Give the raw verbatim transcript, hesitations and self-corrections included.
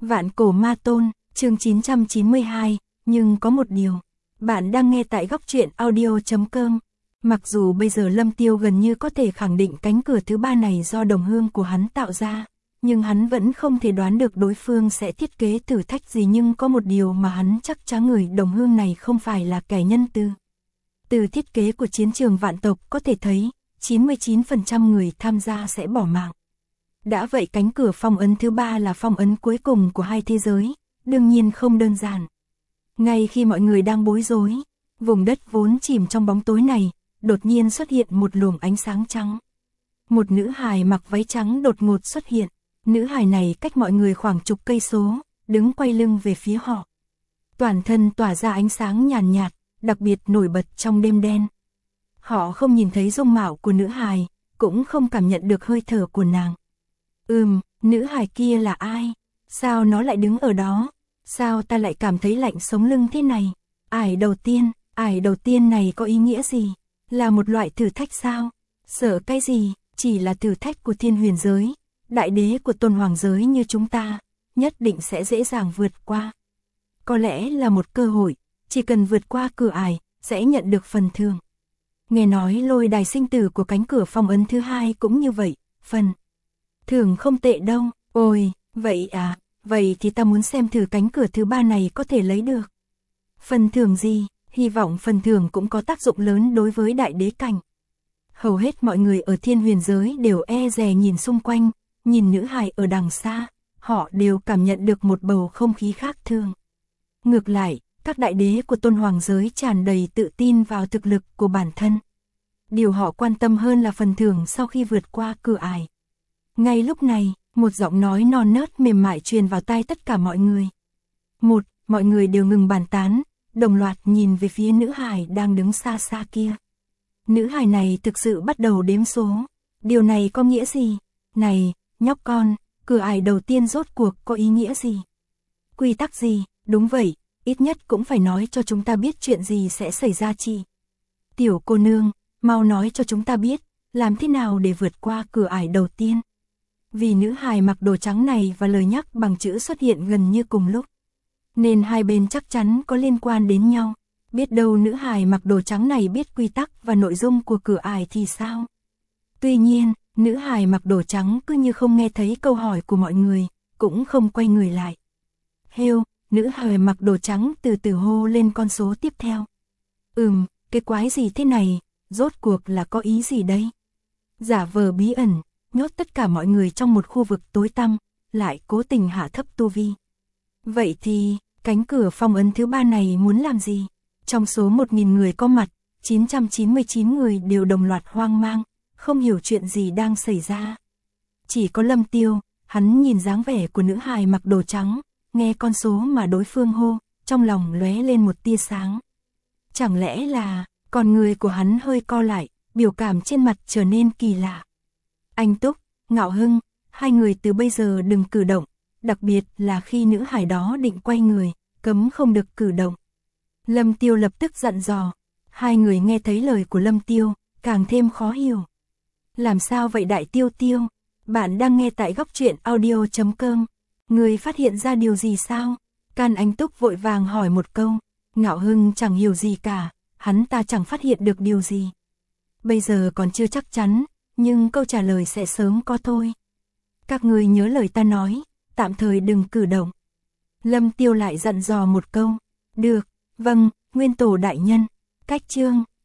Vạn cổ ma tôn, chương chín trăm chín mươi hai, nhưng có một điều. Bạn đang nghe tại góc truyện audio chấm com. Mặc dù bây giờ Lâm Tiêu gần như có thể khẳng định cánh cửa thứ ba này do đồng hương của hắn tạo ra, nhưng hắn vẫn không thể đoán được đối phương sẽ thiết kế thử thách gì, nhưng có một điều mà hắn chắc chắn người đồng hương này không phải là kẻ nhân từ. Từ thiết kế của chiến trường vạn tộc có thể thấy, chín mươi chín phần trăm người tham gia sẽ bỏ mạng. Đã vậy cánh cửa phong ấn thứ ba là phong ấn cuối cùng của hai thế giới, đương nhiên không đơn giản. Ngay khi mọi người đang bối rối, vùng đất vốn chìm trong bóng tối này, đột nhiên xuất hiện một luồng ánh sáng trắng. Một nữ hài mặc váy trắng đột ngột xuất hiện, nữ hài này cách mọi người khoảng chục cây số, đứng quay lưng về phía họ. Toàn thân tỏa ra ánh sáng nhàn nhạt, đặc biệt nổi bật trong đêm đen. Họ không nhìn thấy dung mạo của nữ hài, cũng không cảm nhận được hơi thở của nàng. Ừm, nữ hài kia là ai? Sao nó lại đứng ở đó? Sao ta lại cảm thấy lạnh sống lưng thế này? Ải đầu tiên, ải đầu tiên này có ý nghĩa gì? Là một loại thử thách sao? Sợ cái gì? Chỉ là thử thách của thiên huyền giới. Đại đế của tôn hoàng giới như chúng ta, nhất định sẽ dễ dàng vượt qua. Có lẽ là một cơ hội, chỉ cần vượt qua cửa ải, sẽ nhận được phần thưởng. Nghe nói lôi đài sinh tử của cánh cửa phong ấn thứ hai cũng như vậy, phần thưởng không tệ đâu. Ôi, vậy à, vậy thì ta muốn xem thử cánh cửa thứ ba này có thể lấy được phần thưởng gì, hy vọng phần thưởng cũng có tác dụng lớn đối với đại đế cảnh. Hầu hết mọi người ở thiên huyền giới đều e dè nhìn xung quanh, nhìn nữ hài ở đằng xa, họ đều cảm nhận được một bầu không khí khác thường. Ngược lại, các đại đế của tôn hoàng giới tràn đầy tự tin vào thực lực của bản thân. Điều họ quan tâm hơn là phần thưởng sau khi vượt qua cửa ải. Ngay lúc này, một giọng nói non nớt mềm mại truyền vào tai tất cả mọi người. Một, mọi người đều ngừng bàn tán, đồng loạt nhìn về phía nữ hài đang đứng xa xa kia. Nữ hài này thực sự bắt đầu đếm số. Điều này có nghĩa gì? Này, nhóc con, cửa ải đầu tiên rốt cuộc có ý nghĩa gì? Quy tắc gì? Đúng vậy, ít nhất cũng phải nói cho chúng ta biết chuyện gì sẽ xảy ra chị. Tiểu cô nương, mau nói cho chúng ta biết, làm thế nào để vượt qua cửa ải đầu tiên? Vì nữ hài mặc đồ trắng này và lời nhắc bằng chữ xuất hiện gần như cùng lúc, nên hai bên chắc chắn có liên quan đến nhau. Biết đâu nữ hài mặc đồ trắng này biết quy tắc và nội dung của cửa ải thì sao? Tuy nhiên, nữ hài mặc đồ trắng cứ như không nghe thấy câu hỏi của mọi người, cũng không quay người lại. Hêu, nữ hài mặc đồ trắng từ từ hô lên con số tiếp theo. Ừm, cái quái gì thế này, rốt cuộc là có ý gì đây? Giả vờ bí ẩn, nhốt tất cả mọi người trong một khu vực tối tăm, lại cố tình hạ thấp tu vi. Vậy thì, cánh cửa phong ấn thứ ba này muốn làm gì? Trong số một nghìn người có mặt, chín trăm chín mươi chín người đều đồng loạt hoang mang, không hiểu chuyện gì đang xảy ra. Chỉ có Lâm Tiêu, hắn nhìn dáng vẻ của nữ hài mặc đồ trắng, nghe con số mà đối phương hô, trong lòng lóe lên một tia sáng. Chẳng lẽ là, con người của hắn hơi co lại, biểu cảm trên mặt trở nên kỳ lạ. Anh Túc, Ngạo Hưng, hai người từ bây giờ đừng cử động, đặc biệt là khi nữ hài đó định quay người, cấm không được cử động. Lâm Tiêu lập tức dặn dò, hai người nghe thấy lời của Lâm Tiêu, càng thêm khó hiểu. Làm sao vậy Đại Tiêu Tiêu? Bạn đang nghe tại góc truyện audio chấm com. Người phát hiện ra điều gì sao? Can Anh Túc vội vàng hỏi một câu. Ngạo Hưng chẳng hiểu gì cả, hắn ta chẳng phát hiện được điều gì. Bây giờ còn chưa chắc chắn, nhưng câu trả lời sẽ sớm có thôi. Các người nhớ lời ta nói, tạm thời đừng cử động. Lâm Tiêu lại dặn dò một câu. Được, vâng, nguyên tổ đại nhân. Cách chương